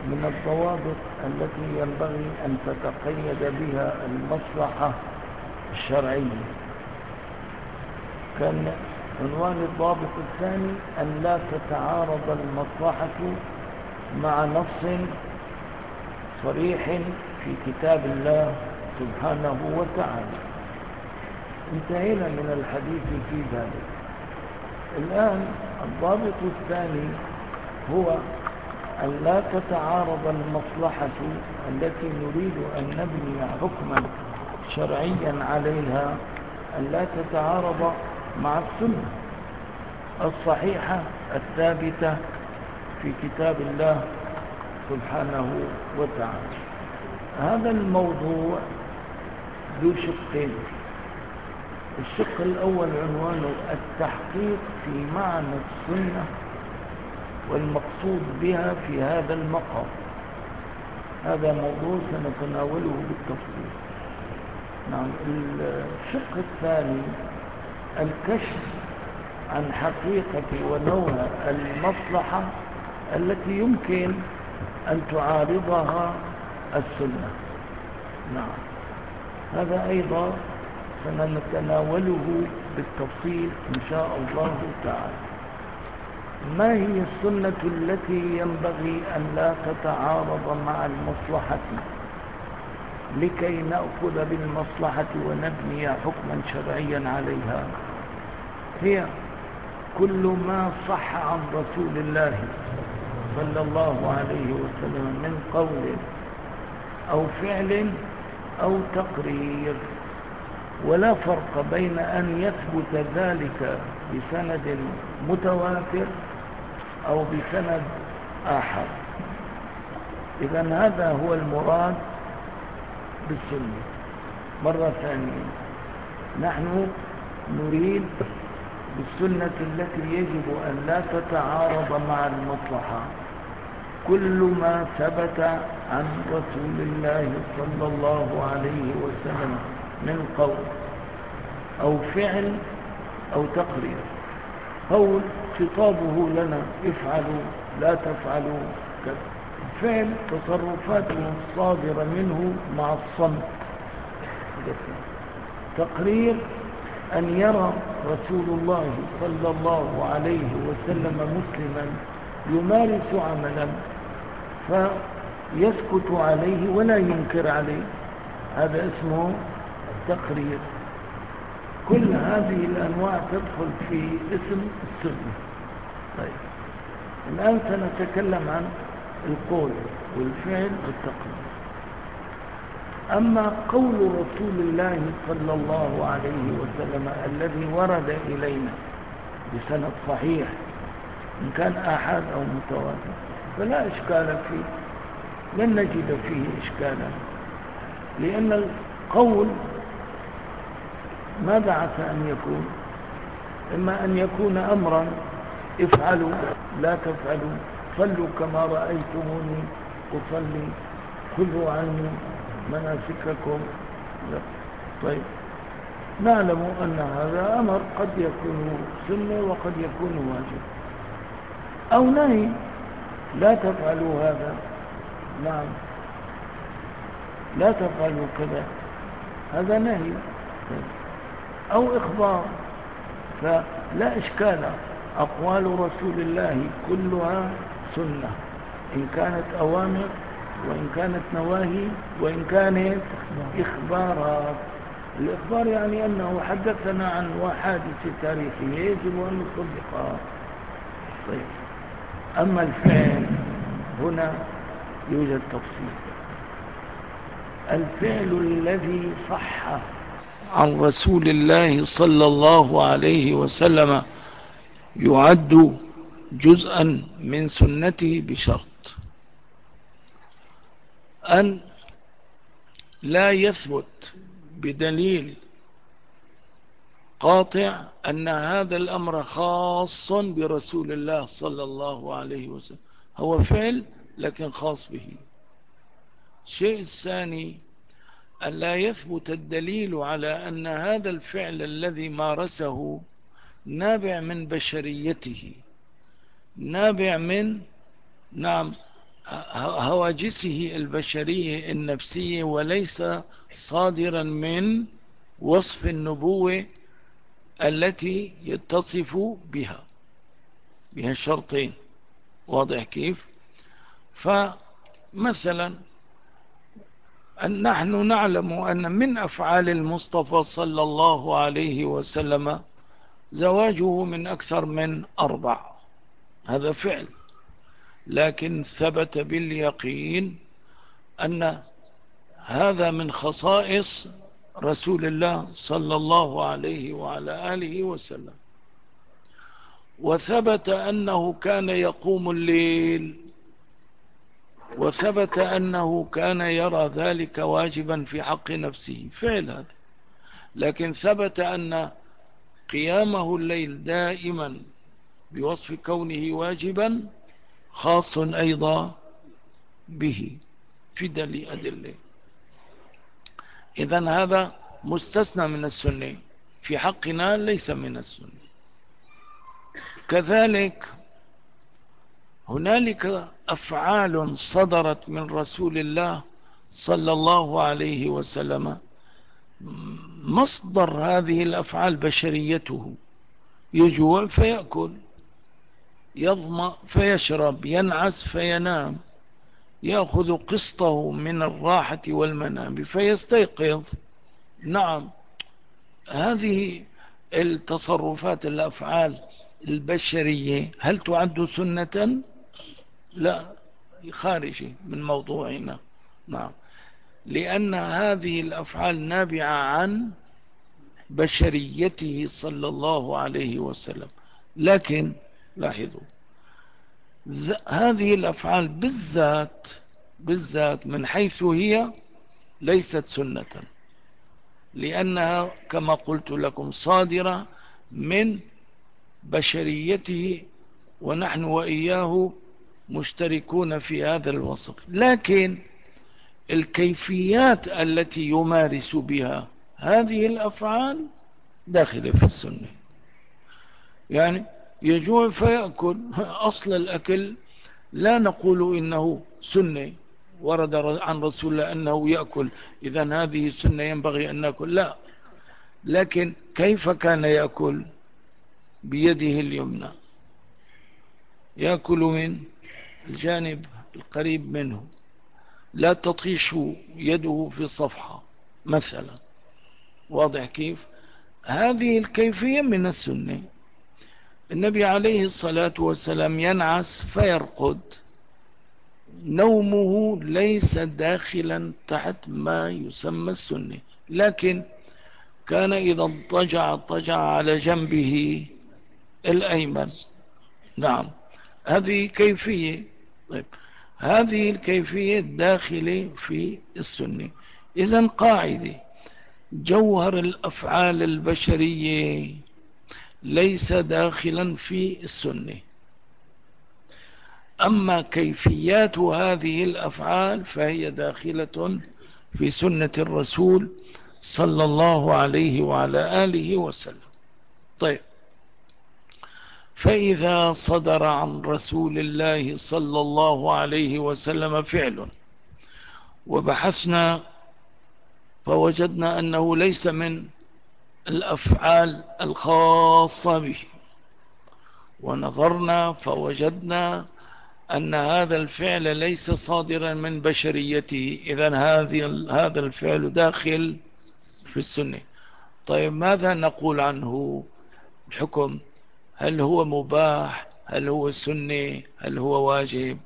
من الضوابط التي ينبغي أن تتقيد بها المصلحة الشرعية. كان عنوان الضابط الثاني أن لا تتعارض المصلحة مع نص صريح في كتاب الله سبحانه وتعالى. انتهينا من الحديث في ذلك. الآن الضابط الثاني هو أن لا تتعارض المصلحة التي نريد أن نبني حكما شرعيا عليها، أن لا تتعارض مع السنة الصحيحة الثابتة في كتاب الله سبحانه وتعالى. هذا الموضوع ذو شقين. الشق الأول عنوانه التحقيق في معنى السنة والمقصود بها في هذا المقام. هذا موضوع سنتناوله بالتفصيل. نعم. الشق الثاني الكشف عن حقيقة ونوع المصلحة التي يمكن أن تعارضها السنة. نعم. هذا أيضا سنتناوله بالتفصيل إن شاء الله تعالى. ما هي السنة التي ينبغي أن لا تتعارض مع المصلحة لكي نأخذ بالمصلحة ونبني حكما شرعيا عليها؟ هي كل ما صح عن رسول الله صلى الله عليه وسلم من قول أو فعل أو تقرير، ولا فرق بين أن يثبت ذلك بسند متواتر أو بسند آخر. إذن هذا هو المراد بالسنة. مرة ثانية، نحن نريد بالسنة التي يجب أن لا تتعارض مع المصلحة كل ما ثبت عن رسول الله صلى الله عليه وسلم من قول أو فعل أو تقرير. قول خطابه لنا افعلوا لا تفعلوا كذا، فعل تصرفاته الصادرة منه مع الصمت. تقرير أن يرى رسول الله صلى الله عليه وسلم مسلما يمارس عملا فيسكت عليه ولا ينكر عليه، هذا اسمه تقرير. كل هذه الأنواع تدخل في اسم السنة. طيب، الآن سنتكلم عن القول والفعل والتقرير. أما قول رسول الله صلى الله عليه وسلم الذي ورد إلينا بسند صحيح إن كان آحاد أو متواتر فلا إشكال فيه، لن نجد فيه إشكالا، لأن القول ماذا عسى أن يكون؟ إما أن يكون أمرا افعلوا لا تفعلوا، صلوا كما رأيتموني أصلي، خذوا عني مناسككم. لا. طيب، نعلم أن هذا أمر قد يكون سنة وقد يكون واجب، أو نهي لا تفعلوا هذا، نعم لا تفعلوا كذا، هذا نهي، أو إخبار، فلا إشكال. أقوال رسول الله كلها سنة، إن كانت أوامر وإن كانت نواهي وإن كانت إخبارات. الإخبار يعني أنه حدثنا عن حادث تاريخي يجب أن نصدقها. طيب، أما الفعل هنا يوجد تفصيل. الفعل الذي صح عن رسول الله صلى الله عليه وسلم يعد جزءا من سنته بشرط أن لا يثبت بدليل قاطع أن هذا الأمر خاص برسول الله صلى الله عليه وسلم، هو فعل لكن خاص به. الشيء الثاني أن لا يثبت الدليل على أن هذا الفعل الذي مارسه نابع من بشريته، نابع من هواجسه البشرية النفسية، وليس صادرا من وصف النبوة التي يتصف بها الشرطين. واضح كيف؟ فمثلا نحن نعلم أن من أفعال المصطفى صلى الله عليه وسلم زواجه من أكثر من 4، هذا فعل، لكن ثبت باليقين أن هذا من خصائص رسول الله صلى الله عليه وعلى آله وسلم. وثبت أنه كان يقوم الليل، وثبت أنه كان يرى ذلك واجبا في حق نفسه، فعل هذا. لكن ثبت أن قيامه الليل دائما بوصف كونه واجبا خاص أيضا به في دليل أدلة. إذن هذا مستثنى من السنة، في حقنا ليس من السنة. كذلك هنالك أفعال صدرت من رسول الله صلى الله عليه وسلم، مصدر هذه الأفعال بشريته، يجوع فيأكل، يظمأ فيشرب، ينعس فينام، يأخذ قسطه من الراحة والمنام فيستيقظ. نعم، هذه التصرفات الأفعال البشرية هل تعد سنة؟ لا، خارجي من موضوعنا. نعم، لأن هذه الأفعال نابعة عن بشريته صلى الله عليه وسلم. لكن لاحظوا، هذه الأفعال بالذات من حيث هي ليست سنة، لأنها كما قلت لكم صادرة من بشريته، ونحن وإياه مشتركون في هذا الوصف. لكن الكيفيات التي يمارس بها هذه الأفعال داخلة في السنة. يعني يجوع فيأكل، أصل الأكل لا نقول إنه سنة، ورد عن رسول الله أنه يأكل، إذن هذه سنة ينبغي أن نأكل، لا. لكن كيف كان يأكل؟ بيده اليمنى، يأكل من الجانب القريب منه، لا تطيش يده في الصفحة مثلا. واضح كيف؟ هذه الكيفية من السنة. النبي عليه الصلاة والسلام ينعس فيرقد، نومه ليس داخلا تحت ما يسمى السنة، لكن كان إذا اضطجع على جنبه الأيمن. نعم، هذه كيفية. طيب، هذه الكيفية داخلة في السنة. إذن قاعدة: جوهر الأفعال البشرية ليس داخلا في السنة، أما كيفيات هذه الأفعال فهي داخلة في سنة الرسول صلى الله عليه وعلى آله وسلم. طيب، فإذا صدر عن رسول الله صلى الله عليه وسلم فعل وبحثنا فوجدنا أنه ليس من الأفعال الخاصة به، ونظرنا فوجدنا أن هذا الفعل ليس صادرا من بشريته، إذن هذا الفعل داخل في السنة. طيب، ماذا نقول عنه الحكم؟ هل هو مباح؟ هل هو سنة؟ هل هو واجب؟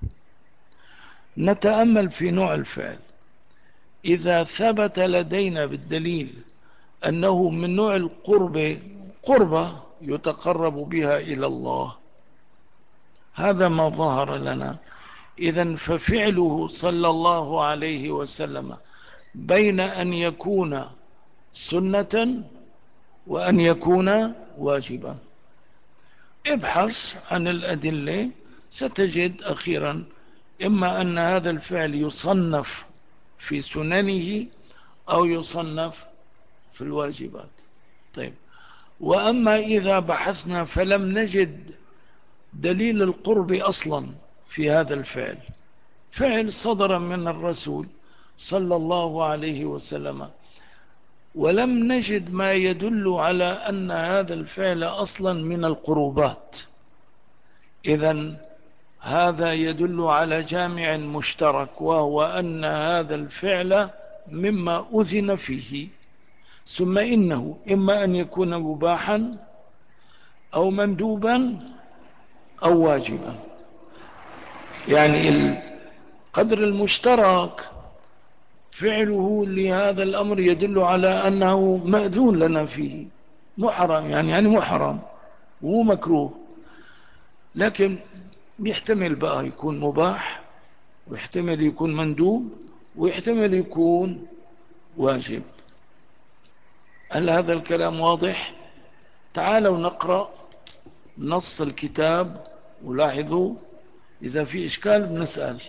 نتأمل في نوع الفعل. إذا ثبت لدينا بالدليل أنه من نوع قربة يتقرب بها إلى الله، هذا ما ظهر لنا. إذن ففعله صلى الله عليه وسلم بين أن يكون سنة وأن يكون واجبا. ابحث عن الأدلة ستجد أخيرا إما أن هذا الفعل يصنف في سننه أو يصنف في الواجبات. طيب، وأما إذا بحثنا فلم نجد دليل القرب أصلا في هذا الفعل، فعل صدر من الرسول صلى الله عليه وسلم، ولم نجد ما يدل على أن هذا الفعل أصلا من القربات. إذن هذا يدل على جامع مشترك، وهو أن هذا الفعل مما أذن فيه. ثم إنه إما أن يكون مباحا أو مندوبا أو واجبا. يعني القدر المشترك فعله لهذا الأمر يدل على أنه مأذون لنا فيه، محرم يعني محرم ومكروه. لكن يحتمل بقى يكون مباح، ويحتمل يكون مندوب، ويحتمل يكون واجب. هل هذا الكلام واضح؟ تعالوا نقرأ نص الكتاب ولاحظوا، إذا في إشكال بنسأل.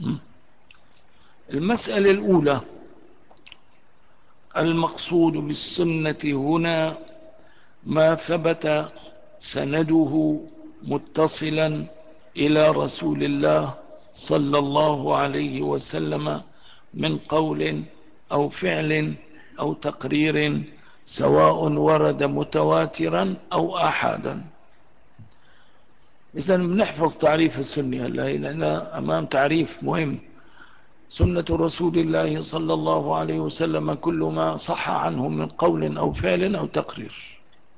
المسألة الأولى: المقصود بالسنة هنا ما ثبت سنده متصلا إلى رسول الله صلى الله عليه وسلم من قول أو فعل أو تقرير، سواء ورد متواترا أو أحادا. إذن بنحفظ تعريف السنة لأننا أمام تعريف مهم. سنة رسول الله صلى الله عليه وسلم كل ما صح عنه من قول أو فعل أو تقرير.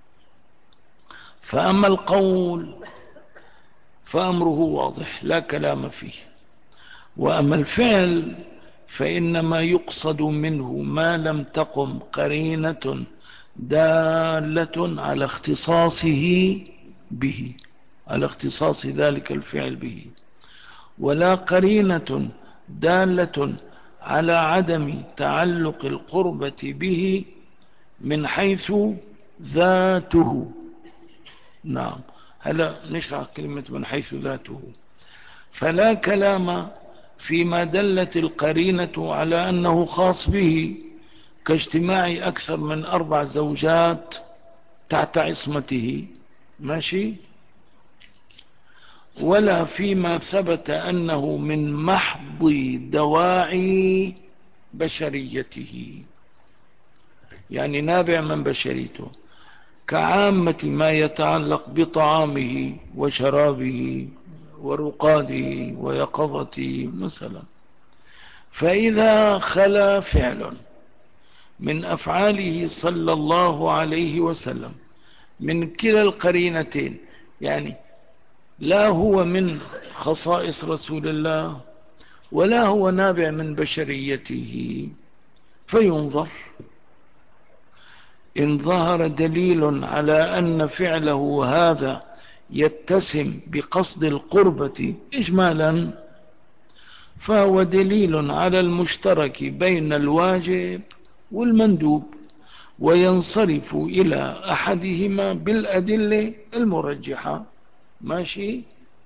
فأما القول فأمره واضح لا كلام فيه، وأما الفعل فإنما يقصد منه ما لم تقم قرينة دالة على اختصاصه به، على اختصاص ذلك الفعل به، ولا قرينة دالة على عدم تعلق القربة به من حيث ذاته. نعم، هلا نشرح كلمة من حيث ذاته. فلا كلام فيما دلت القرينة على أنه خاص به، كاجتماع أكثر من 4 زوجات تحت عصمته، ماشي، ولا فيما ثبت أنه من محض دواعي بشريته، يعني نابع من بشريته، كعامة ما يتعلق بطعامه وشرابه ورقاده ويقظته مثلا. فإذا خلا فعل من أفعاله صلى الله عليه وسلم من كلا القرينتين، يعني لا هو من خصائص رسول الله ولا هو نابع من بشريته، فينظر إن ظهر دليل على أن فعله هذا يتسم بقصد القربة إجمالا، فهو دليل على المشترك بين الواجب والمندوب، وينصرف إلى أحدهما بالأدلة المرجحة. ماشي،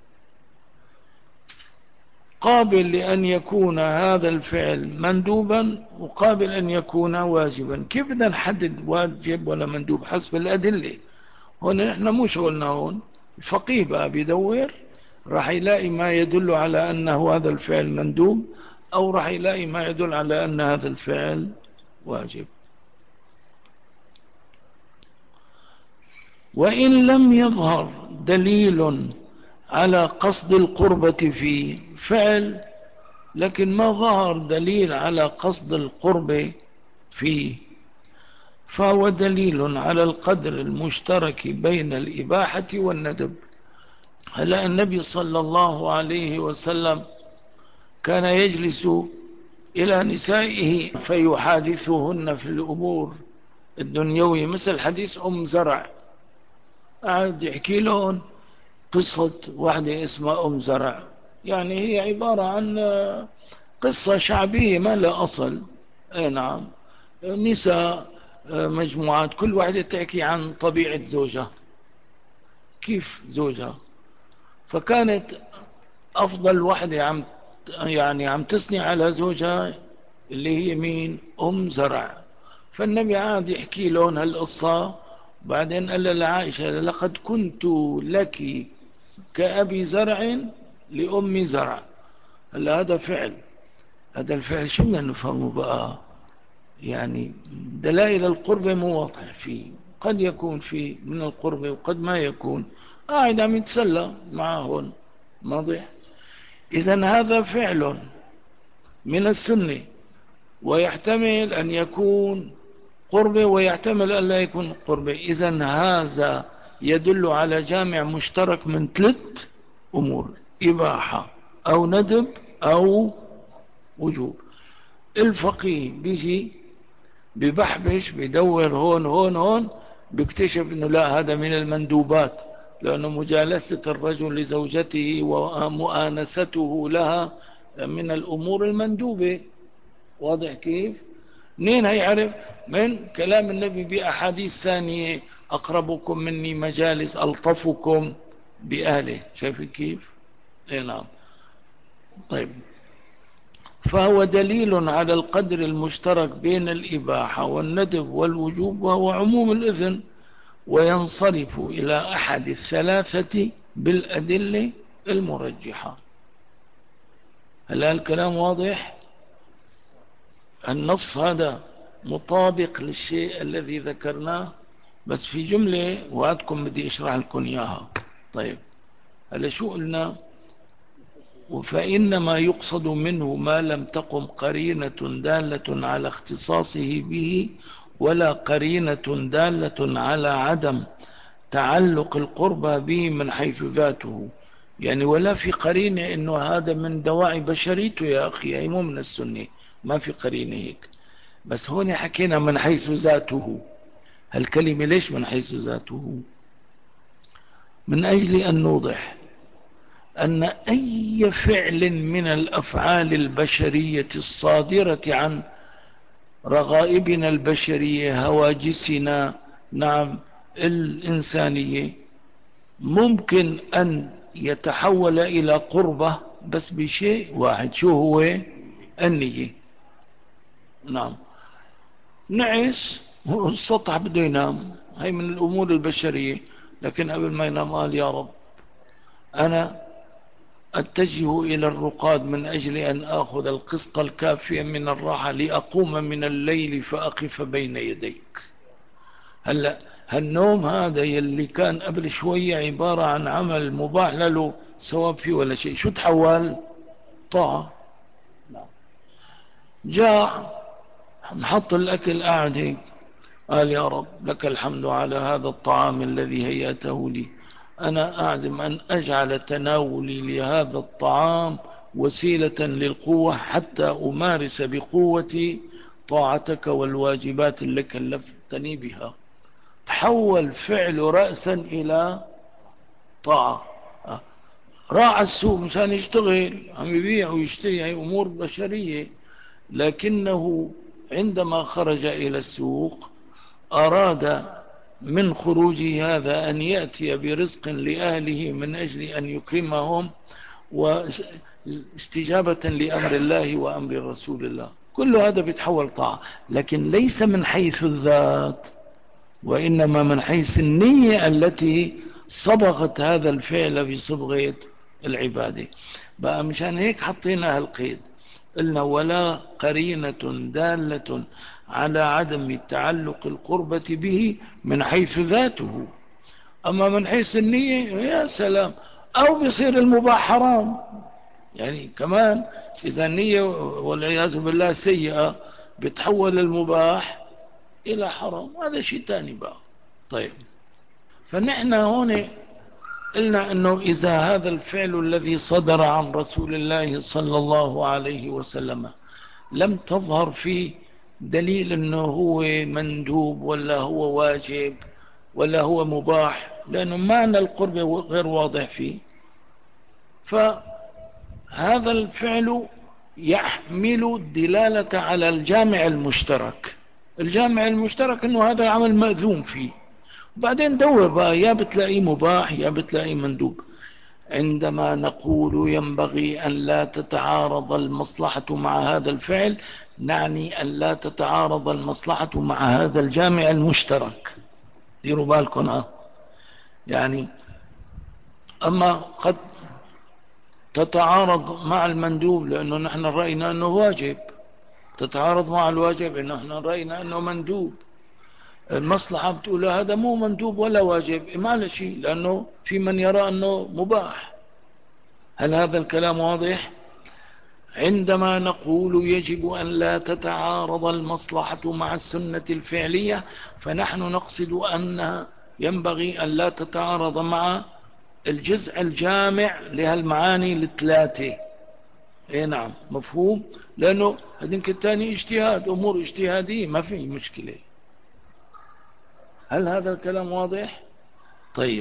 قابل لأن يكون هذا الفعل مندوبا وقابل أن يكون واجبا. كيف بدنا نحدد واجب ولا مندوب؟ حسب الأدلة. هنا نحن مو شغلنا، هون الفقيه بقى بيدور، راح يلاقي ما يدل على أن هذا الفعل مندوب، أو راح يلاقي ما يدل على أن هذا الفعل واجب. وإن لم يظهر دليل على قصد القربة في فعل، لكن ما ظهر دليل على قصد القرب فيه، فهو دليل على القدر المشترك بين الإباحة والندب. هلا النبي صلى الله عليه وسلم كان يجلس إلى نسائه فيحادثهن في الأمور الدنيوية، مثل حديث أم زرع، قاعد يحكي لهم قصة واحدة اسمها أم زرع، يعني هي عبارة عن قصة شعبية ما لها أصل. أي نعم، نساء مجموعات كل واحدة تحكي عن طبيعة زوجها، كيف زوجها. فكانت أفضل واحدة عم تثني على زوجها اللي هي مين؟ أم زرع. فالنبي عاد يحكي لهم هالقصة، بعدين قال لعائشة: لقد كنت لك كأبي زرع لأم زرع. هلا هذا فعل، هذا الفعل شو بدنا نفهمه بقى؟ يعني دلائل القرب مو واضح فيه، قد يكون فيه من القرب وقد ما يكون، قاعد عم يتسلى معهن، واضح. إذن هذا فعل من السنة، ويحتمل أن يكون قربة ويحتمل أن لا يكون قربة. إذن هذا يدل على جامع مشترك من 3 أمور: إباحة أو ندب أو وجوب. الفقيه بيجي ببحبش بدور هون هون هون، بيكتشف انه لا، هذا من المندوبات، لأنه مجالسة الرجل لزوجته ومؤانسته لها من الأمور المندوبة. واضح كيف؟ منين هيعرف؟ من كلام النبي بأحاديث ثانية: أقربكم مني مجالس ألطفكم بأهله. شايف كيف؟ اي نعم. طيب، فهو دليل على القدر المشترك بين الإباحة والندب والوجوب، وهو عموم الإذن، وينصرف إلى أحد الثلاثة بالأدلة المرجحة. هل الكلام واضح؟ النص هذا مطابق للشيء الذي ذكرناه، بس في جملة وعدكم بدي أشرح لكم إياها. طيب، هلا شو قلنا؟ فإنما يقصد منه ما لم تقم قرينة دالة على اختصاصه به، ولا قرينة دالة على عدم تعلق القربى به من حيث ذاته. يعني ولا في قرينة انه هذا من دواعي بشريته يا اخي، هي مو من السنة، ما في قرينة هيك. بس هون حكينا من حيث ذاته. هالكلمة ليش من حيث ذاته؟ من اجل ان نوضح أن أي فعل من الأفعال البشرية الصادرة عن رغائبنا البشرية، هواجسنا، نعم، الإنسانية، ممكن أن يتحول إلى قربة بس بشيء واحد. شو هو؟ النية. نعم، نعس، السطح بده ينام، هي من الأمور البشرية، لكن قبل ما ينام قال: يا رب، أنا أتجه إلى الرقاد من أجل أن آخذ القسط الكافي من الراحة لأقوم من الليل فأقف بين يديك. هلأ هالنوم هذا يلي كان قبل شوية عبارة عن عمل مباح له ثواب فيه ولا شيء، شو تحول؟ طاعة. جاع، محط الأكل، قاعد هيك، قال: يا رب، لك الحمد على هذا الطعام الذي هيأته لي. أنا أعزم أن أجعل تناولي لهذا الطعام وسيلة للقوة حتى أمارس بقوتي طاعتك والواجبات اللي كلفتني بها. تحول فعل رأسا إلى طاعة. راعى السوق مشان يشتغل، عم يبيع ويشتري، هي أمور بشرية، لكنه عندما خرج إلى السوق أراد من خروجه هذا أن يأتي برزق لأهله من أجل أن يكرمهم، واستجابة لأمر الله وأمر رسول الله. كل هذا بيتحول طاعة، لكن ليس من حيث الذات، وإنما من حيث النية التي صبغت هذا الفعل بصبغة العبادة. بقى مشان هيك حطينا هالقيد، قلنا: ولا قرينة دالة على عدم تعلق القربة به من حيث ذاته. أما من حيث النية، يا سلام، أو بيصير المباح حرام. يعني كمان إذا النية والعياذ بالله سيئة، بتحول المباح إلى حرام، هذا شيء تاني بقى. طيب، فنحن هون قلنا أنه إذا هذا الفعل الذي صدر عن رسول الله صلى الله عليه وسلم لم تظهر فيه دليل أنه هو مندوب ولا هو واجب ولا هو مباح، لأنه معنى القرب غير واضح فيه، فهذا الفعل يحمل الدلالة على الجامع المشترك. الجامع المشترك أنه هذا العمل مأذون فيه. وبعدين دور بقى، يا بتلاقيه مباح يا بتلاقيه مندوب. عندما نقول ينبغي أن لا تتعارض المصلحة مع هذا الفعل، نعني أن لا تتعارض المصلحة مع هذا الجامع المشترك. ديروا بالكم. يعني أما قد تتعارض مع المندوب لأنه نحن رأينا أنه واجب، تتعارض مع الواجب لأنه نحن رأينا أنه مندوب. المصلحة بتقول هذا مو مندوب ولا واجب، ما له شيء، لأنه في من يرى أنه مباح. هل هذا الكلام واضح؟ عندما نقول يجب أن لا تتعارض المصلحة مع السنة الفعلية، فنحن نقصد أن ينبغي أن لا تتعارض مع الجزء الجامع لهالمعاني الثلاثة. اي نعم، مفهوم، لأنه هذيك الثاني اجتهاد، أمور اجتهادية، ما في مشكلة. هل هذا الكلام واضح؟ طيب،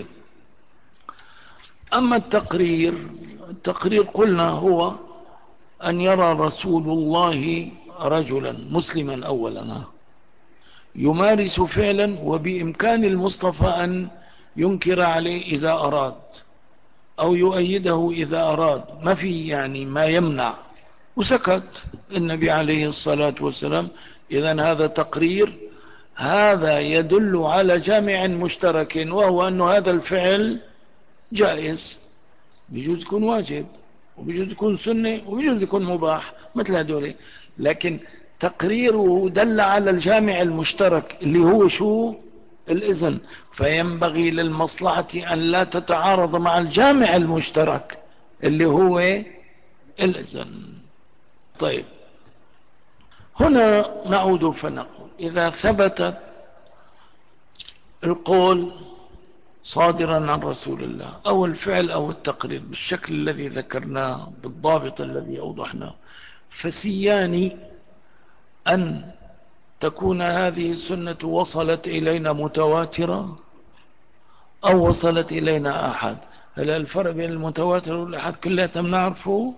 أما التقرير قلنا هو أن يرى رسول الله رجلا مسلما أولا يمارس فعلا، وبإمكان المصطفى أن ينكر عليه إذا أراد أو يؤيده إذا أراد، ما في يعني ما يمنع، وسكت النبي عليه الصلاة والسلام. إذن هذا تقرير، هذا يدل على جامع مشترك، وهو أن هذا الفعل جائز، بيجوز يكون واجب، وبيجوز يكون سنة، وبيجوز يكون مباح مثل هذول، لكن تقريره دل على الجامع المشترك اللي هو شو؟ الإذن. فينبغي للمصلحة أن لا تتعارض مع الجامع المشترك اللي هو الإذن. طيب، هنا نعود فنقول إذا ثبت القول صادرا عن رسول الله أو الفعل أو التقرير بالشكل الذي ذكرناه بالضابط الذي أوضحناه، فسيان أن تكون هذه السنة وصلت إلينا متواترة أو وصلت إلينا أحد. هل الفرق بين المتواتر والأحد كلها نعرفه؟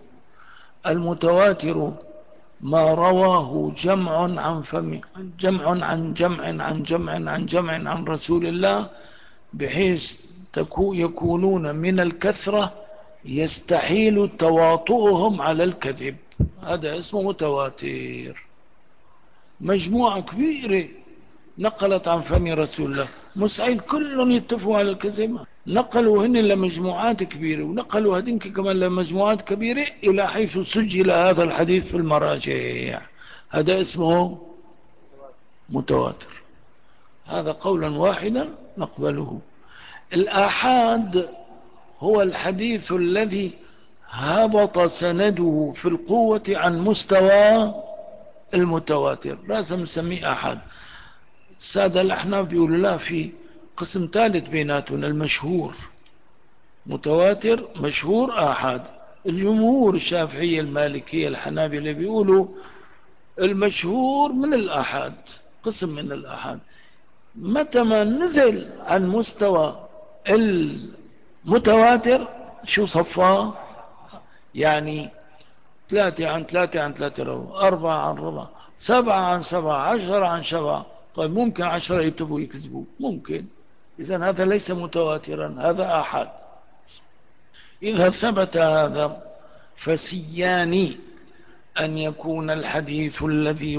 المتواتر ما رواه جمع عن فم، جمع عن جمع عن جمع عن جمع عن رسول الله، بحيث يكونون من الكثرة يستحيل تواطؤهم على الكذب، هذا اسمه متواتر. مجموعة كبيرة نقلت عن فم رسول الله، مستحيل كلهم يتفقوا على الكذب، نقلوا هن لمجموعات كبيرة، ونقلوا هذينك كمان لمجموعات كبيرة، إلى حيث سجل هذا الحديث في المراجع، هذا اسمه متواتر. هذا قولا واحدا نقبله. الآحاد هو الحديث الذي هبط سنده في القوة عن مستوى المتواتر، لازم نسميه أحد. السادة الأحناف بيقولوا لا، في قسم ثالث بيناتنا، المشهور، متواتر، مشهور، آحاد. الجمهور الشافعية المالكية الحنابلة بيقولوا المشهور من الآحاد، قسم من الآحاد. متى ما نزل عن مستوى المتواتر شو صفاه؟ يعني 3 عن 3 عن 3 رو، 4 عن 4، 7 عن 7، 10 عن 7. طيب ممكن 10 يكتبوا يكذبوا، ممكن، إذن هذا ليس متواترا، هذا أحد. إذا ثبت هذا فسيان أن يكون الحديث الذي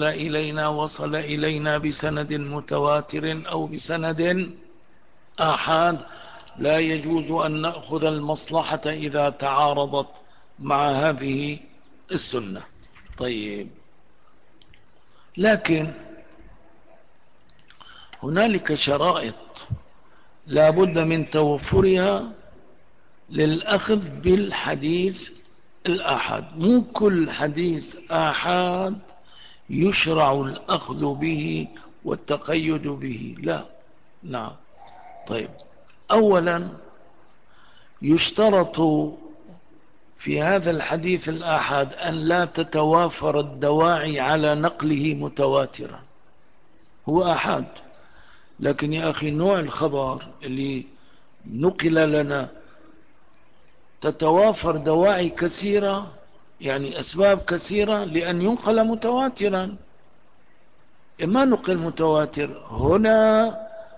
وصل إلينا بسند متواتر أو بسند آحاد. لا يجوز أن نأخذ المصلحة إذا تعارضت مع هذه السنة. طيب، لكن هنالك شرائط لا بد من توفرها للأخذ بالحديث الآحاد. مو كل حديث آحاد يشرع الأخذ به والتقيد به، لا. نعم. طيب، أولا يشترط في هذا الحديث الآحاد أن لا تتوافر الدواعي على نقله متواترا. هو آحاد، لكن يا أخي نوع الخبر اللي نقل لنا تتوافر دواعي كثيرة، يعني أسباب كثيرة لأن ينقل متواترا. إما نقل متواتر هنا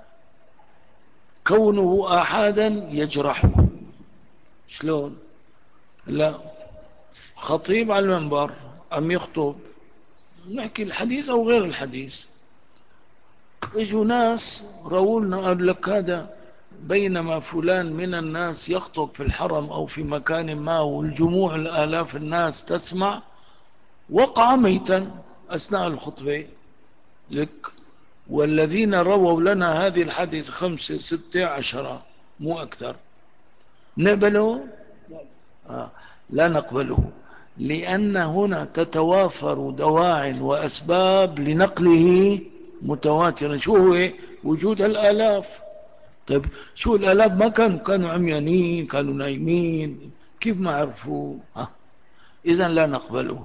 كونه آحادا يجرحه. شلون؟ لا، خطيب على المنبر أم يخطب، نحكي الحديث أو غير الحديث، اجوا ناس روولنا قال لك هذا بينما فلان من الناس يخطب في الحرم أو في مكان ما والجموع الآلاف الناس تسمع، وقع ميتا أثناء الخطبة لك، والذين رووا لنا هذه الحديث 5 6 10 مو أكثر، نقبله؟ لا نقبله، لأن هنا تتوافر دواع وأسباب لنقله متواترا. شو هو؟ وجود الآلاف. طيب شو الآلاف؟ ما كانوا عميانين، كانوا نايمين، كيف ما عرفوا؟ إذن لا نقبله.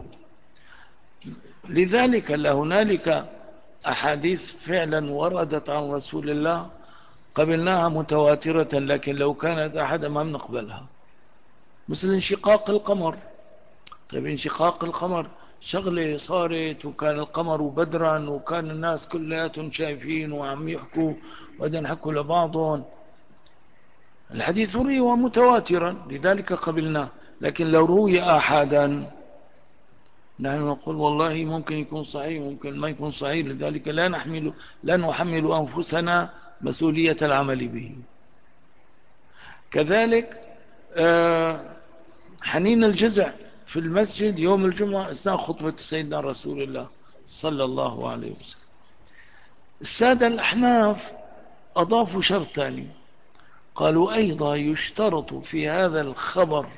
لذلك هنالك أحاديث فعلا وردت عن رسول الله قبلناها متواترة، لكن لو كانت أحدا ما بنقبلها، مثل انشقاق القمر. طيب انشقاق القمر شغلة صارت، وكان القمر بدرا، وكان الناس كلياتهم شايفين وعم يحكوا، وبعدين حكوا لبعضهم. الحديث روي متواترا، لذلك قبلناه. لكن لو روي آحادا نحن نقول والله ممكن يكون صحيح، ممكن ما يكون صحيح، لذلك لا نحمل أنفسنا مسؤولية العمل به. كذلك حنين الجزع في المسجد يوم الجمعة أثناء خطبة سيدنا رسول الله صلى الله عليه وسلم. السادة الأحناف أضافوا شرط ثاني، قالوا أيضا يشترط في هذا الخبر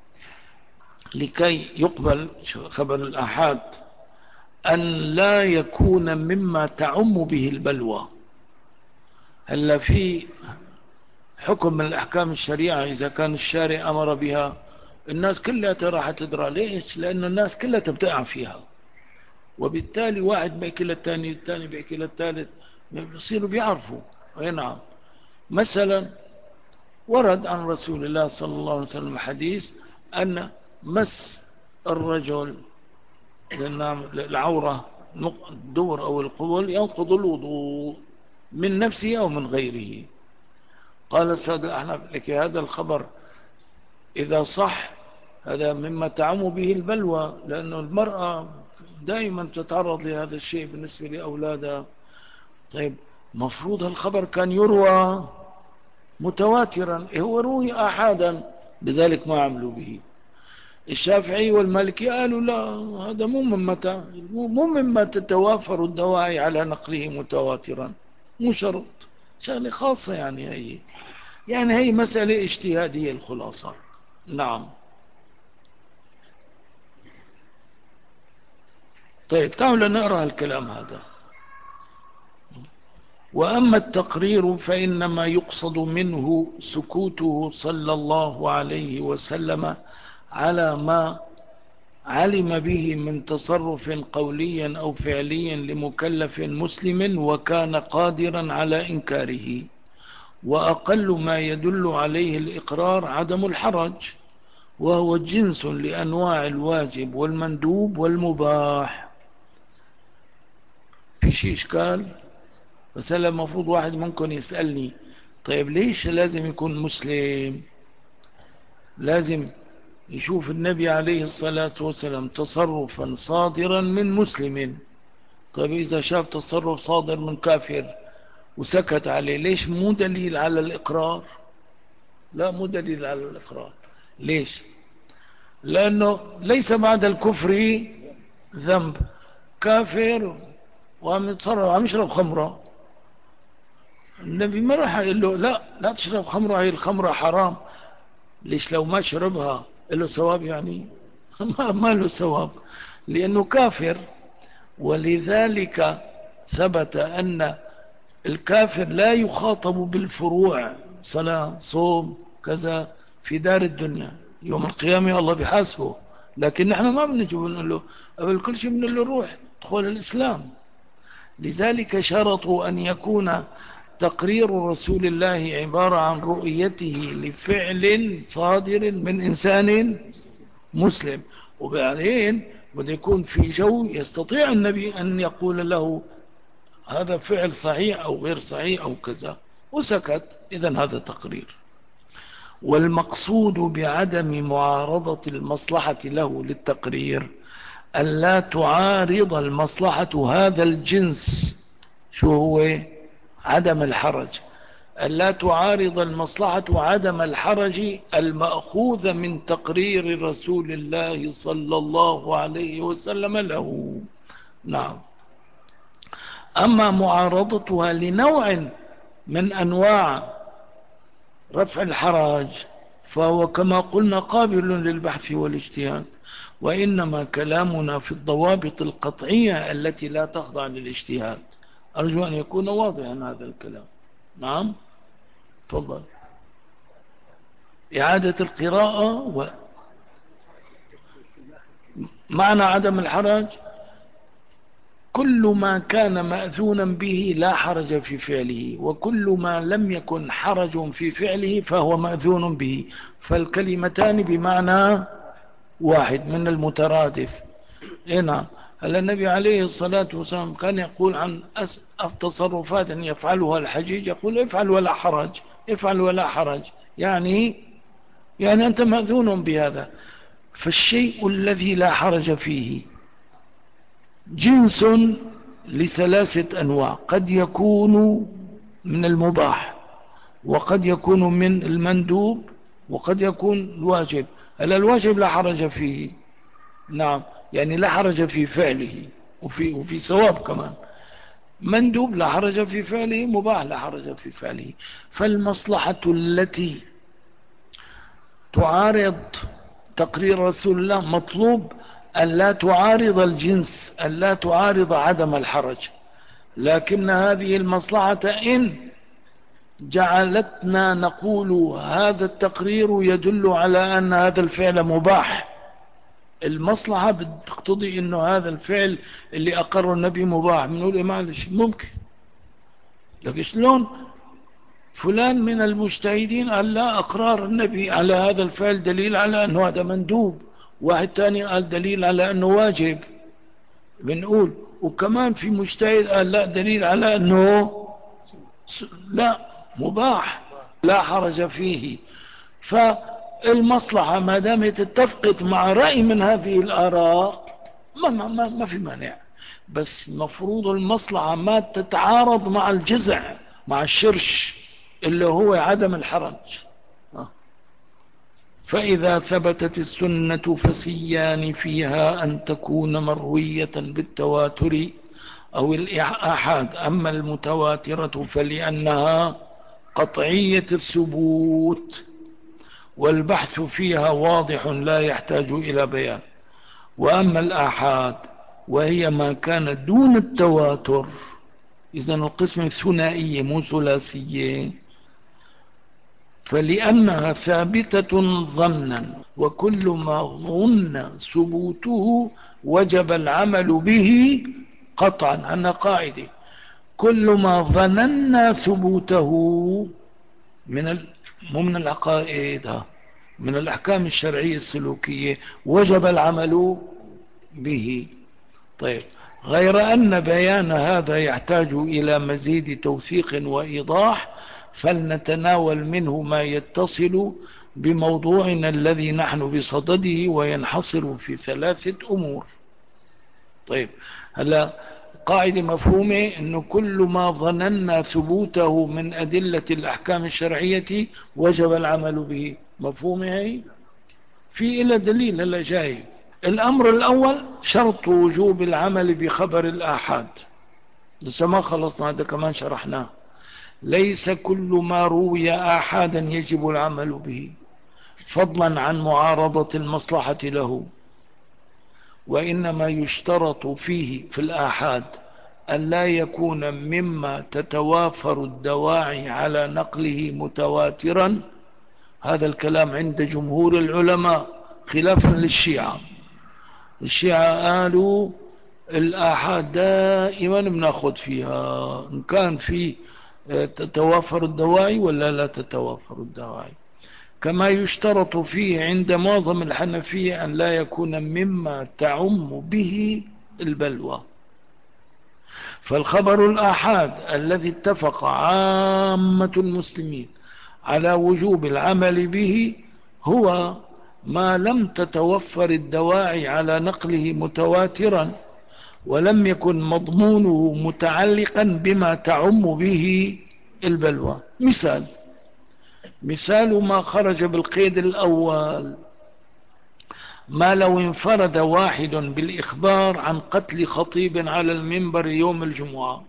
لكي يقبل خبر الأحاد أن لا يكون مما تعم به البلوى. هل في حكم من الأحكام الشريعة إذا كان الشارع أمر بها الناس كلها راح تدرى؟ ليش؟ لأن الناس كلها تبتقع فيها، وبالتالي واحد بيحكي للثاني، الثاني بيحكي للثالث، بيصيروا بيعرفوا. أي نعم. مثلا ورد عن رسول الله صلى الله عليه وسلم حديث أن مس الرجل العورة الدور أو القبل ينقض الوضوء من نفسه أو من غيره. قال السادة الأحناف لك هذا الخبر إذا صح هذا مما تعم به البلوى، لأن المرأة دائما تتعرض لهذا الشيء بالنسبة لأولادها. طيب مفروض الخبر كان يروى متواترا، هو روي أحدا، لذلك ما عملوا به. الشافعي والمالكي قالوا لا، هذا مو مما تتوافر الدواعي على نقله متواترا، مو شرط، شغلة خاصة. يعني هي مسألة اجتهادية الخلاصة. نعم. طيب تعالوا نقرأ الكلام هذا. وأما التقرير فإنما يقصد منه سكوته صلى الله عليه وسلم على ما علم به من تصرف قولي أو فعلي لمكلف مسلم وكان قادرا على إنكاره، وأقل ما يدل عليه الإقرار عدم الحرج، وهو جنس لأنواع الواجب والمندوب والمباح. في شيء إشكال؟ مثلا المفروض واحد ممكن يسألني طيب ليش لازم يكون مسلم؟ لازم يشوف النبي عليه الصلاة والسلام تصرفا صادرا من مسلم. طيب إذا شاف تصرف صادر من كافر وسكت عليه، ليش مو دليل على الإقرار؟ لا، مو دليل على الإقرار. ليش؟ لأنه ليس بعد الكفر ذنب. كافر وعم يتصرف، عم يشرب خمرة، النبي ما راح يقول له لا تشرب خمرة، هي الخمرة حرام. ليش لو ما شربها له ثواب؟ ما له ثواب، لأنه كافر. ولذلك ثبت أن الكافر لا يخاطب بالفروع، صلاة صوم كذا، في دار الدنيا. يوم القيامة الله بيحاسبه، لكن نحن ما بنجي بنقول له قبل كل شيء بنقول له روح دخول الإسلام. لذلك شرطوا أن يكون تقرير رسول الله عبارة عن رؤيته لفعل صادر من إنسان مسلم، وبعدين بده يكون في جو يستطيع النبي أن يقول له هذا فعل صحيح أو غير صحيح أو كذا، وسكت. إذن هذا تقرير. والمقصود بعدم معارضة المصلحة له للتقرير أن لا تعارض المصلحة هذا الجنس. شو هو؟ عدم الحرج. ألا تعارض المصلحة عدم الحرج المأخوذ من تقرير رسول الله صلى الله عليه وسلم له. نعم. أما معارضتها لنوع من أنواع رفع الحرج فهو كما قلنا قابل للبحث والاجتهاد، وإنما كلامنا في الضوابط القطعية التي لا تخضع للاجتهاد. أرجو أن يكون واضحا هذا الكلام. نعم تفضل. إعادة القراءة معنى عدم الحرج كل ما كان مأذونا به لا حرج في فعله، وكل ما لم يكن حرج في فعله فهو مأذون به، فالكلمتان بمعنى واحد من المترادف. هنا هل النبي عليه الصلاة والسلام كان يقول عن تصرفات يفعلها الحجيج يقول افعل ولا حرج، افعل ولا حرج، يعني أنت مأذون بهذا. فالشيء الذي لا حرج فيه جنس لثلاثة أنواع، قد يكون من المباح، وقد يكون من المندوب، وقد يكون الواجب. هل الواجب لا حرج فيه؟ نعم، يعني لا حرج في فعله وفي ثواب كمان. مندوب لا حرج في فعله، مباح لا حرج في فعله. فالمصلحة التي تعارض تقرير رسول الله مطلوب أن لا تعارض الجنس، أن لا تعارض عدم الحرج. لكن هذه المصلحة إن جعلتنا نقول هذا التقرير يدل على أن هذا الفعل مباح، المصلحة بتقتضي أنه هذا الفعل اللي أقر النبي مباح، بنقول إيه معلش ممكن. لكن شلون فلان من المجتهدين قال لا، أقرار النبي على هذا الفعل دليل على أنه هذا مندوب، واحد تاني قال دليل على أنه واجب، بنقول. وكمان في مجتهد قال لا، دليل على أنه لا مباح لا حرج فيه. فالمصلحة ما دامت اتفقت مع رأي من هذه الآراء ما في مانع، بس مفروض المصلحة ما تتعارض مع الجزع، مع الشرش اللي هو عدم الحرج. فإذا ثبتت السنة فسيان فيها أن تكون مروية بالتواتر أو الآحاد، أما المتواترة فلأنها قطعية الثبوت والبحث فيها واضح لا يحتاج إلى بيان. وأما الآحاد وهي ما كان دون التواتر، إذن القسم الثنائي مو ثلاثي، فلأنها ثابتة ظنا، وكل ما ظن ثبوته وجب العمل به قطعا. أنا قاعدة كل ما ظننا ثبوته مو من العقائد، من الأحكام الشرعية السلوكية وجب العمل به. طيب، غير أن بيان هذا يحتاج إلى مزيد توثيق وإيضاح، فلنتناول منه ما يتصل بموضوعنا الذي نحن بصدده، وينحصر في ثلاثة أمور. طيب، هلا قاعدة مفهومة أنه كل ما ظننا ثبوته من أدلة الأحكام الشرعية وجب العمل به، مفهومة هي؟ في إلى دليل هلا جاي. الأمر الأول شرط وجوب العمل بخبر الآحاد، لسه ما خلصنا هذا كمان شرحناه. ليس كل ما روي آحادا يجب العمل به فضلا عن معارضة المصلحة له، وإنما يشترط فيه في الآحاد أن لا يكون مما تتوافر الدواعي على نقله متواترا. هذا الكلام عند جمهور العلماء خلافا للشيعة. الشيعة قالوا الآحاد دائما بناخذ فيها إن كان في تتوافر الدواعي ولا لا تتوافر الدواعي. كما يشترط فيه عند معظم الحنفية أن لا يكون مما تعم به البلوى. فالخبر الآحاد الذي اتفق عامة المسلمين على وجوب العمل به هو ما لم تتوفر الدواعي على نقله متواترا، ولم يكن مضمونه متعلقا بما تعم به البلوى. مثال ما خرج بالقيد الأول: ما لو انفرد واحد بالإخبار عن قتل خطيب على المنبر يوم الجمعة،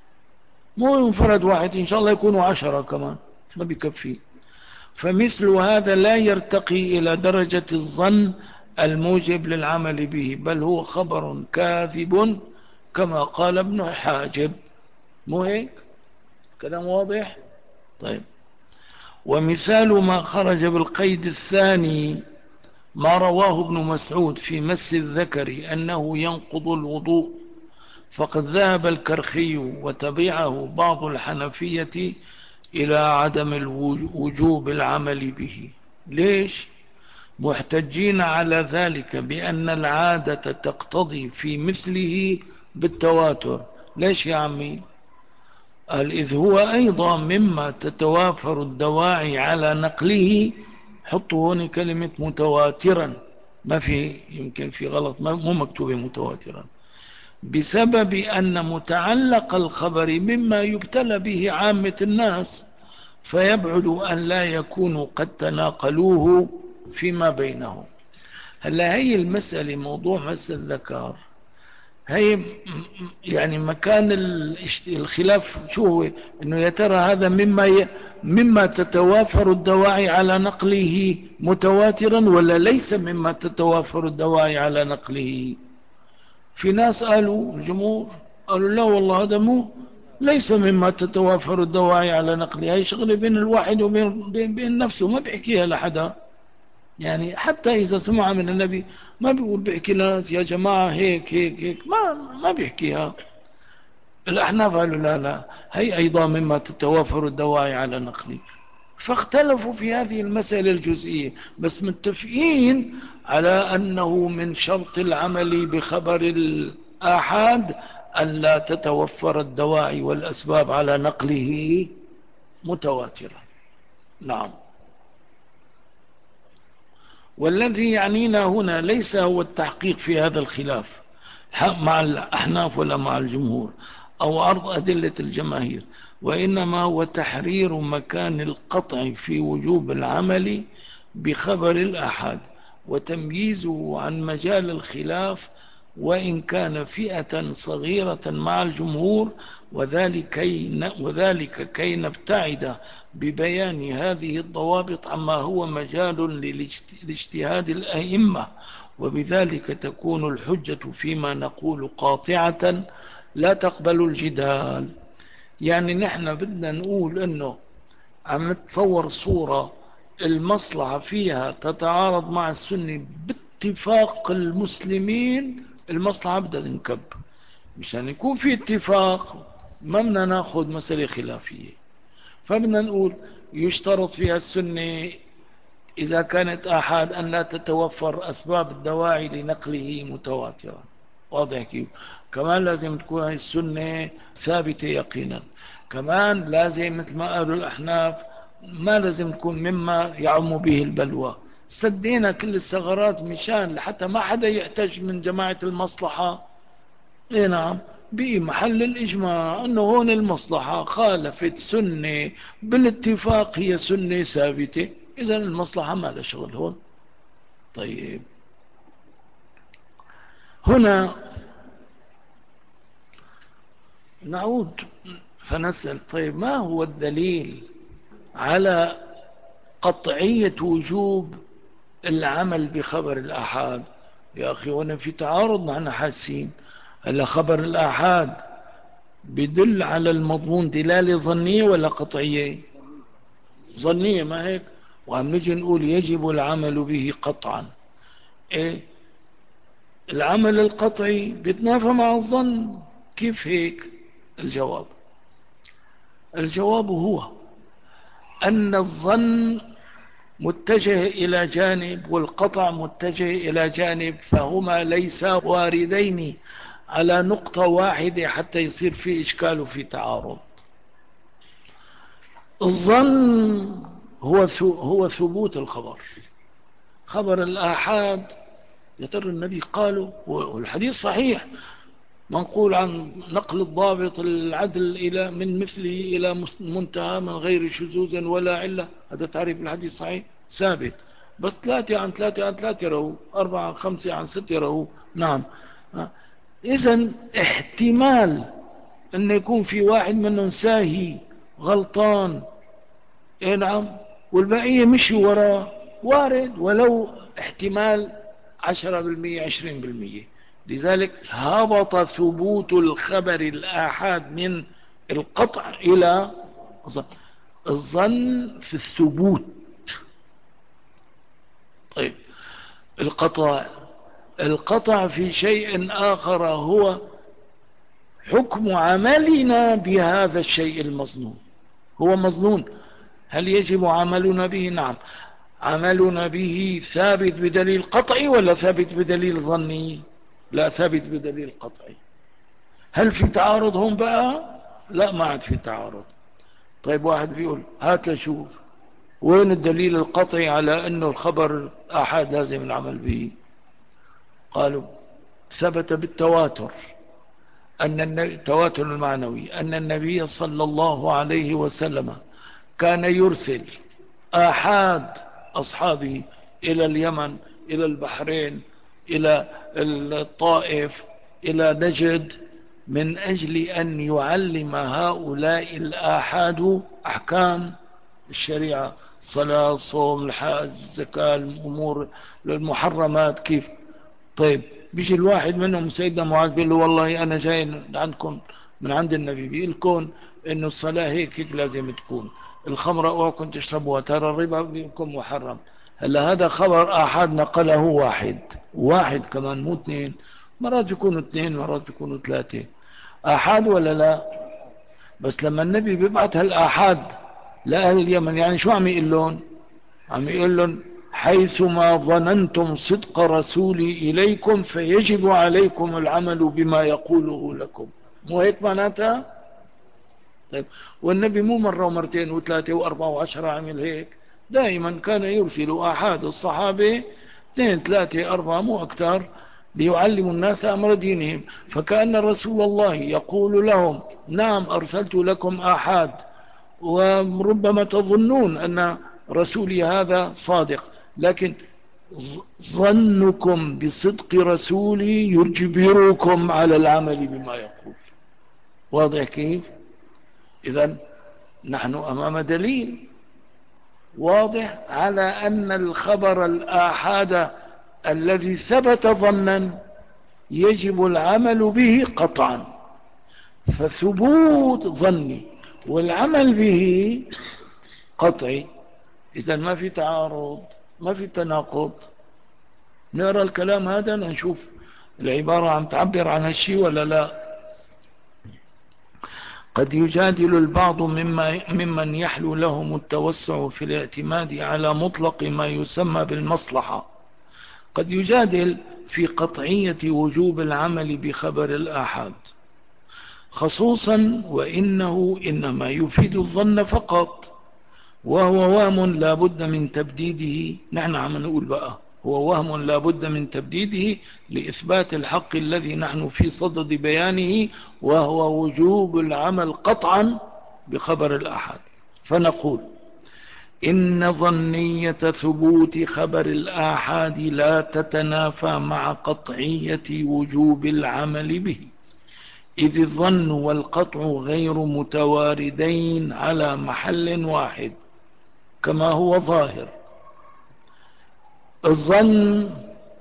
مو انفرد واحد، إن شاء الله يكونوا 10 كمان، ما بيكفي. فمثل هذا لا يرتقي إلى درجة الظن الموجب للعمل به، بل هو خبر كاذب كما قال ابن حاجب. مو هيك؟ كلام واضح؟ طيب. ومثال ما خرج بالقيد الثاني ما رواه ابن مسعود في مس الذكر أنه ينقض الوضوء، فقد ذهب الكرخي وتبعه بعض الحنفية إلى عدم وجوب العمل به. ليش؟ محتجين على ذلك بأن العادة تقتضي في مثله بالتواتر. ليش يا عمي؟ قال: إذ هو أيضا مما تتوافر الدواعي على نقله. حطوا هون كلمة متواترا، ما في، يمكن في غلط، مو مكتوبة متواترا، بسبب أن متعلق الخبر مما يبتلى به عامة الناس، فيبعد أن لا يكونوا قد تناقلوه فيما بينهم. هلا هي المسألة، موضوع مس الذكر، هي يعني مكان الخلاف شو هو؟ انه يا ترى هذا مما تتوافر الدواعي على نقله متواترا، ولا ليس مما تتوافر الدواعي على نقله. في ناس قالوا، الجمهور قالوا لا والله هذا ليس مما تتوافر الدواعي على نقله، هي شغله بين الواحد وبين نفسه، ما بيحكيها لحدا. يعني حتى إذا سمع من النبي ما بيقول، بيحكي لنا يا جماعة هيك هيك هيك، ما بيحكيها. الأحناف قالوا لا لا، هي أيضا مما تتوافر الدواعي على نقله. فاختلفوا في هذه المسألة الجزئية، بس متفقين على أنه من شرط العمل بخبر الآحاد أن لا تتوفر الدواعي والأسباب على نقله متواترا. نعم. والذي يعنينا هنا ليس هو التحقيق في هذا الخلاف مع الأحناف ولا مع الجمهور، أو عرض أدلة الجماهير، وإنما هو تحرير مكان القطع في وجوب العمل بخبر الأحد، وتمييزه عن مجال الخلاف، وإن كان فئة صغيرة مع الجمهور، وذلك كي نبتعد ببيان هذه الضوابط عما هو مجال لاجتهاد الأئمة، وبذلك تكون الحجة فيما نقول قاطعة لا تقبل الجدال. يعني نحن بدنا نقول انه عم نتصور صورة المصلحة فيها تتعارض مع السنة باتفاق المسلمين، المصلحة بدها تنكب. مشان يكون في اتفاق ما بدنا ناخذ مسألة خلافية، فبدنا نقول يشترط فيها السنة إذا كانت آحاد أن لا تتوفر أسباب الدواعي لنقله متواترا. واضح كيف؟ كمان لازم تكون هاي السنة ثابتة يقينا. كمان لازم مثل ما قالوا الأحناف ما لازم تكون مما يعم به البلوى. سدينا كل الثغرات مشان لحتى ما حدا يحتاج من جماعة المصلحة. اي نعم، بمحل الإجماع أنه هون المصلحة خالفت سنة بالاتفاق، هي سنة ثابتة، إذا المصلحة ما لها شغل هون. طيب، هنا نعود فنسأل: طيب ما هو الدليل على قطعية وجوب العمل بخبر الآحاد؟ يا أخي هنا في تعارض، نحن حاسين. هل خبر الآحاد بدل على المضمون دلالة ظنية ولا قطعية؟ ظنية، ما هيك؟ وعم نجي نقول يجب العمل به قطعا. إيه؟ العمل القطعي بيتنافى مع الظن، كيف هيك؟ الجواب هو أن الظن متجه إلى جانب والقطع متجه إلى جانب، فهما ليسا واردين على نقطة واحدة حتى يصير في إشكال وفي تعارض. الظن هو ثبوت الخبر. خبر الآحاد يا ترى النبي قالوا والحديث صحيح، منقول عن نقل الضابط العدل إلى من مثله إلى منتهى من غير شذوذ ولا علة، هذا تعريف الحديث صحيح ثابت. بس 3 عن 3 يروه، 4 عن 5 عن 6 يروه. نعم. إذن احتمال أن يكون في واحد منهم ساهي غلطان، نعم، والبقية مشي وراه، وارد، ولو احتمال 10% 20%. لذلك هبط ثبوت الخبر الآحاد من القطع إلى الظن في الثبوت. طيب، القطع في شيء آخر هو حكم عملنا بهذا الشيء المظنون. هو مظنون، هل يجب عملنا به؟ نعم. عملنا به ثابت بدليل قطعي ولا ثابت بدليل ظني؟ لا، ثابت بدليل قطعي. هل في تعارض هم بقى؟ لا، ما عاد في تعارض. طيب، واحد بيقول هات لشوف وين الدليل القطعي على انه الخبر احد لازم العمل به. قالوا ثبت بالتواتر، التواتر المعنوي، ان النبي صلى الله عليه وسلم كان يرسل آحاد أصحابه إلى اليمن، إلى البحرين، إلى الطائف، إلى نجد، من أجل أن يعلم هؤلاء الآحاد أحكام الشريعة، صلاة، صوم، الحج، الزكاة، الأمور المحرمات كيف. طيب، بيجي الواحد منهم سيدنا معاذ بيقول له والله أنا جاي عندكم من عند النبي، بيقول لكم إنه الصلاة هيك لازم تكون، الخمر اوعكم تشربوها، ترى الربا بكم محرم. هلا هذا خبر احد نقله واحد كمان، مو اثنين. مرات يكونوا اثنين، مرات يكونوا ثلاثة. احد ولا لا؟ بس لما النبي بيبعث هالاحاد لأهل اليمن، يعني شو عم يقول لهم؟ عم يقول لهم حيثما ظننتم صدق رسولي إليكم فيجب عليكم العمل بما يقوله لكم. مو هيك معناتها؟ طيب، والنبي مو مرة ومرتين وثلاثة وأربعة وعشرة عمل هيك، دائما كان يرسل أحد الصحابة 2 3 4 مو أكثر، ليعلموا الناس أمر دينهم. فكأن رسول الله يقول لهم نعم أرسلت لكم أحد، وربما تظنون أن رسولي هذا صادق، لكن ظنكم بصدق رسولي يجبركم على العمل بما يقول. واضح كيف؟ إذن نحن أمام دليل واضح على أن الخبر الآحاد الذي ثبت ظنا يجب العمل به قطعا، فثبوت ظني والعمل به قطعي. إذن ما في تعارض، ما في تناقض. نرى الكلام هذا نشوف العبارة عم تعبر عن هالشيء ولا لا. قد يجادل البعض ممن يحلو لهم التوسع في الاعتماد على مطلق ما يسمى بالمصلحة، قد يجادل في قطعية وجوب العمل بخبر الآحاد، خصوصا وإنه إنما يفيد الظن فقط، وهو وهم لا بد من تبديده. نحن عم نقول بقى هو وهم لا بد من تبديده لإثبات الحق الذي نحن في صدد بيانه، وهو وجوب العمل قطعا بخبر الأحد. فنقول إن ظنية ثبوت خبر الآحاد لا تتنافى مع قطعية وجوب العمل به، إذ الظن والقطع غير متواردين على محل واحد كما هو ظاهر. الظن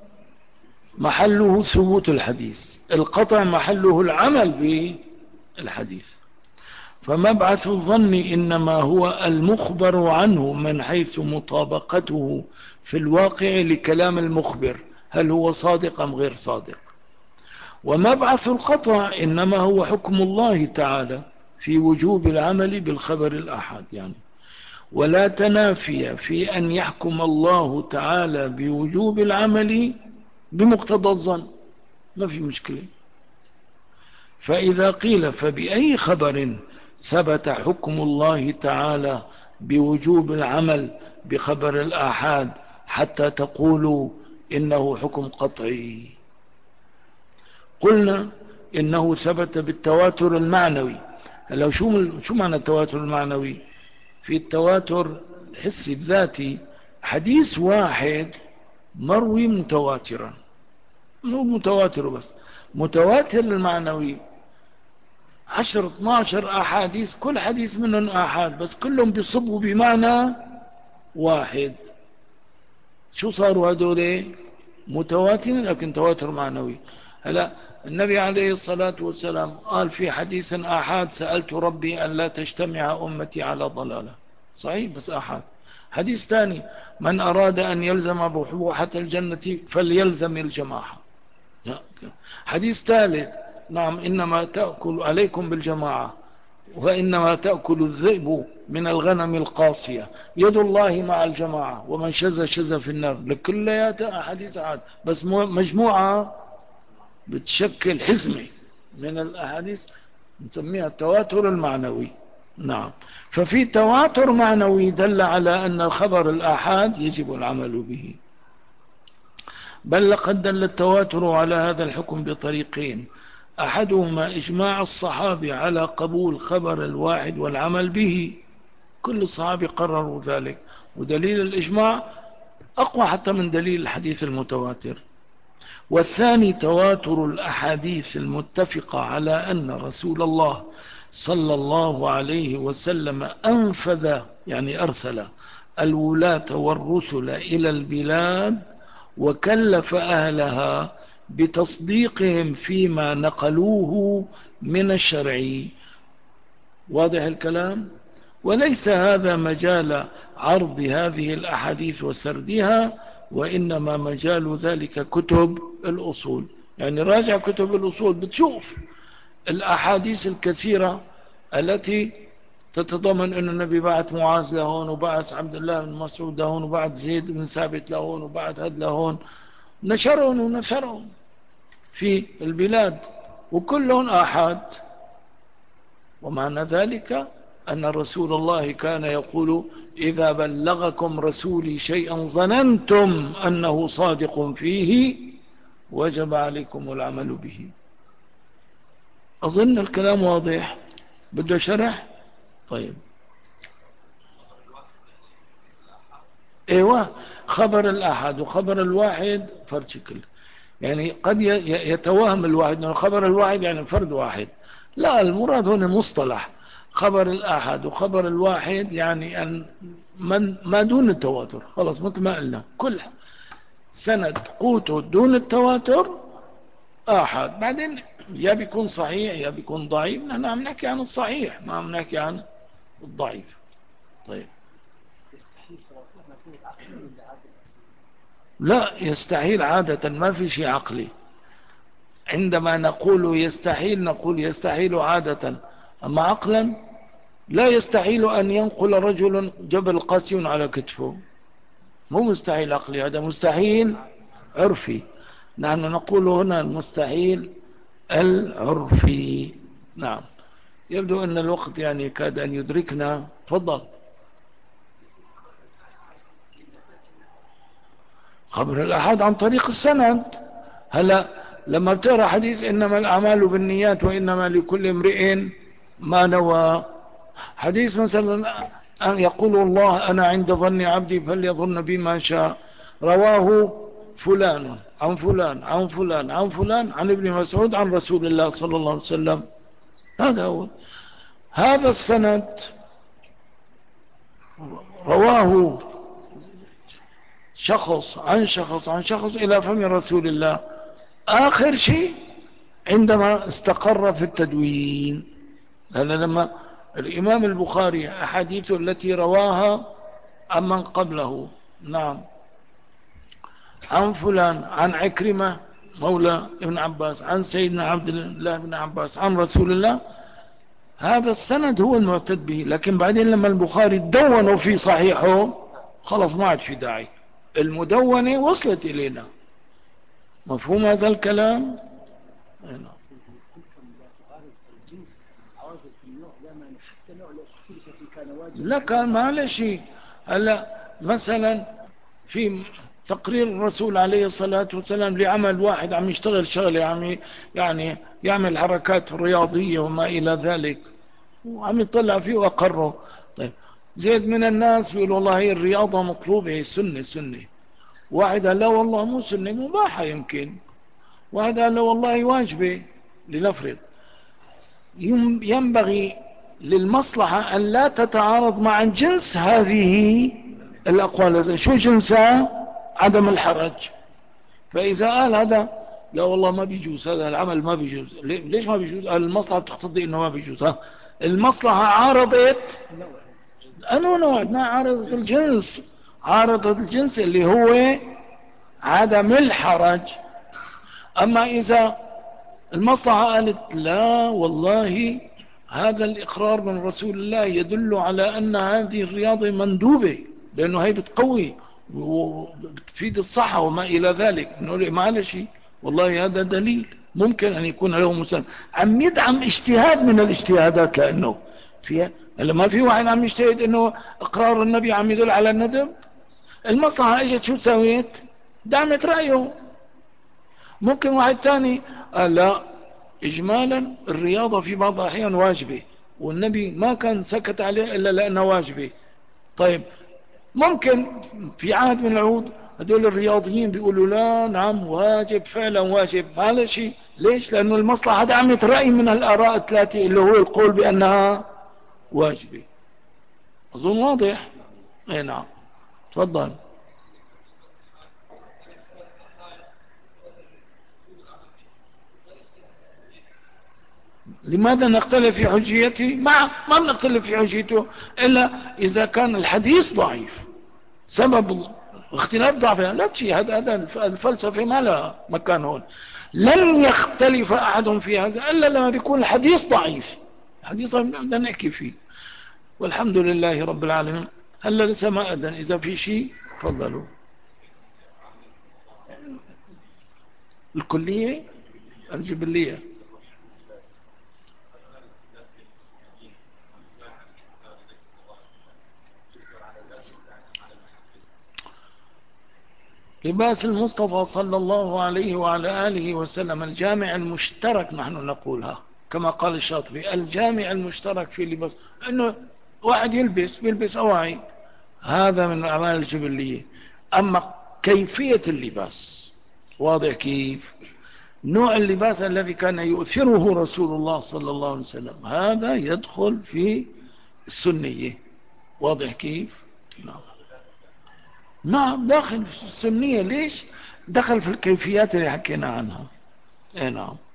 محله ثبوت الحديث، القطع محله العمل بالحديث. فمبعث الظن إنما هو المخبر عنه من حيث مطابقته في الواقع لكلام المخبر، هل هو صادق أم غير صادق. ومبعث القطع إنما هو حكم الله تعالى في وجوب العمل بالخبر الأحد يعني. ولا تنافي في أن يحكم الله تعالى بوجوب العمل بمقتضى الظن، ما في مشكلة. فإذا قيل فبأي خبر ثبت حكم الله تعالى بوجوب العمل بخبر الآحاد حتى تقولوا إنه حكم قطعي؟ قلنا إنه ثبت بالتواتر المعنوي. لو شو معنى التواتر المعنوي؟ في التواتر الحسي الذاتي حديث واحد مروي متواترا، مو متواتر بس، متواتر المعنوي 10 12 أحاديث، كل حديث منهم آحاد بس كلهم بيصبوا بمعنى واحد. شو صاروا هذول؟ متواتر لكن تواتر معنوي. هلا النبي عليه الصلاة والسلام قال في حديث آحاد: سألت ربي أن لا تجتمع أمتي على ضلالة. صحيح بس آحاد. حديث ثاني: من أراد أن يلزم بحبوحة الجنة فليلزم الجماعة. حديث ثالث: نعم إنما تأكل عليكم بالجماعة وإنما تأكل الذئب من الغنم القاصية، يد الله مع الجماعة ومن شذ شذ في النار. لكليات أحاديث عاد بس مجموعة بتشكل حزمة من الأحاديث نسميها التواتر المعنوي. نعم، ففي تواتر معنوي دل على أن الخبر الآحاد يجب العمل به، بل لقد دل التواتر على هذا الحكم بطريقين: أحدهما إجماع الصحابة على قبول خبر الواحد والعمل به، كل الصحابة قرروا ذلك، ودليل الإجماع أقوى حتى من دليل الحديث المتواتر. والثاني تواتر الأحاديث المتفقة على أن رسول الله صلى الله عليه وسلم أنفذ يعني أرسل الولاة والرسل إلى البلاد وكلف أهلها بتصديقهم فيما نقلوه من الشرع. واضح الكلام؟ وليس هذا مجال عرض هذه الأحاديث وسردها، وإنما مجال ذلك كتب الأصول. يعني راجع كتب الأصول بتشوف الأحاديث الكثيرة التي تتضمن أن النبي بعث معاذ لهون، وبعث عبد الله بن مسعود لهون، وبعث زيد بن ثابت لهون، وبعث هد لهون، نشرهم ونشرهم في البلاد وكلهم آحاد. ومعنى ذلك أن رسول الله كان يقول: إذا بلغكم رسولي شيئا ظننتم أنه صادق فيه وجب عليكم العمل به. أظن الكلام واضح، بده شرح؟ طيب. ايوه، خبر الأحد وخبر الواحد فرد شكل. يعني قد يتوهم الواحد أنه خبر الواحد يعني فرد واحد، لا، المراد هنا مصطلح خبر الأحد وخبر الواحد يعني أن من ما دون التواتر، خلاص مثل ما قلنا كل سند قوته دون التواتر آحاد. بعدين يا بيكون صحيح يا بيكون ضعيف، نحن عم نحكي عن الصحيح ما عم نحكي عن الضعيف. طيب. لا، يستحيل عادة ما في شيء عقلي. عندما نقول يستحيل نقول يستحيل عادة، أما عقلا لا يستحيل أن ينقل رجل جبل قاسي على كتفه، مو مستحيل عقلي، هذا مستحيل عرفي. نحن نقول هنا المستحيل العرفي. نعم. يبدو أن الوقت يعني كاد أن يدركنا. تفضل. خبر الأحد عن طريق السند. هلا لما بتقرأ حديث إنما الأعمال بالنيات وإنما لكل امرئ ما نوى، حديث مثلا أن يقول الله: أنا عند ظن عبدي فليظن بما شاء، رواه فلان عن فلان عن فلان عن فلان عن ابن مسعود عن رسول الله صلى الله عليه وسلم. هذا هو، هذا السند رواه شخص عن شخص عن شخص إلى فم رسول الله. آخر شيء عندما استقر في التدوين، لأن لما الإمام البخاري أحاديث التي رواها عمن قبله، نعم، عن فلان عن عكرمة مولى ابن عباس عن سيدنا عبد الله بن عباس عن رسول الله، هذا السند هو المعتد به. لكن بعدين لما البخاري دونه في صحيحه خلص ما عاد في داعي، المدونة وصلت إلينا. مفهوم هذا الكلام؟ لا كان ما له شيء. هلا مثلا في تقرير الرسول عليه الصلاة والسلام لعمل واحد عم يشتغل شغله، يعني يعمل حركات رياضية وما إلى ذلك، وعم يطلع فيه وأقره. طيب زيد من الناس بيقول والله هي الرياضة مطلوبة، هي سنة. واحد قال لا والله مو سنة، مباحة يمكن. واحد قال لا والله واجبة. لنفرض ينبغي للمصلحة أن لا تتعارض مع جنس هذه الأقوال. شو جنسها؟ عدم الحرج. فإذا قال هذا لا والله ما بيجوز، هذا العمل ما بيجوز. ليش ما بيجوز؟ قال المصلحة بتقتضي إنه ما بيجوز. المصلحة عارضت أنه نوع ما عارضت الجنس، عارضت الجنس اللي هو عدم الحرج. أما إذا المصلحة قالت لا والله هذا الإقرار من رسول الله يدل على أن هذه الرياضة مندوبة، لأنه هي بتقوي وبتفيد الصحة وما إلى ذلك، نقول معلش والله هذا دليل ممكن أن يكون له مسلم. عم يدعم اجتهاد من الاجتهادات، لأنه فيها هلا ما في واحد عم يجتهد أنه إقرار النبي عم يدل على الندب. المصلحة اجت شو سويت؟ دعمت رأيه. ممكن واحد تاني قال لا، إجمالا الرياضة في بعض الأحيان واجبة، والنبي ما كان سكت عليه إلا لأنها واجبة. طيب ممكن في عهد من العهود هدول الرياضيين بيقولوا لا نعم واجب، فعلا واجب، ما شيء. ليش؟ لأنه المصلحة دعمت رأي من الآراء الثلاثة اللي هو القول بأنها واجبة. أظن واضح. اي نعم، تفضل. لماذا نختلف في حجيته؟ ما بنختلف في حجيته إلا إذا كان الحديث ضعيف. سبب اختلاف ضعفها لا شيء، هذا الفلسفة ما لها مكان هون. لن يختلف أحد في هذا إلا لما بيكون الحديث ضعيف. الحديث ضعيف بدنا نحكي فيه. والحمد لله رب العالمين. هلا لسه ما أذن، إذا في شيء تفضلوا. الكلية الجبلية. لباس المصطفى صلى الله عليه وعلى آله وسلم الجامع المشترك، نحن نقولها كما قال الشاطبي، الجامع المشترك في لباس، أنه واحد بيلبس أواعي، هذا من الأعمال الجبلية. أما كيفية اللباس واضح كيف؟ نوع اللباس الذي كان يؤثره رسول الله صلى الله عليه وسلم هذا يدخل في السنية. واضح كيف؟ نعم. نعم داخل في السنية. ليش؟ دخل في الكيفيات اللي حكينا عنها. اي نعم.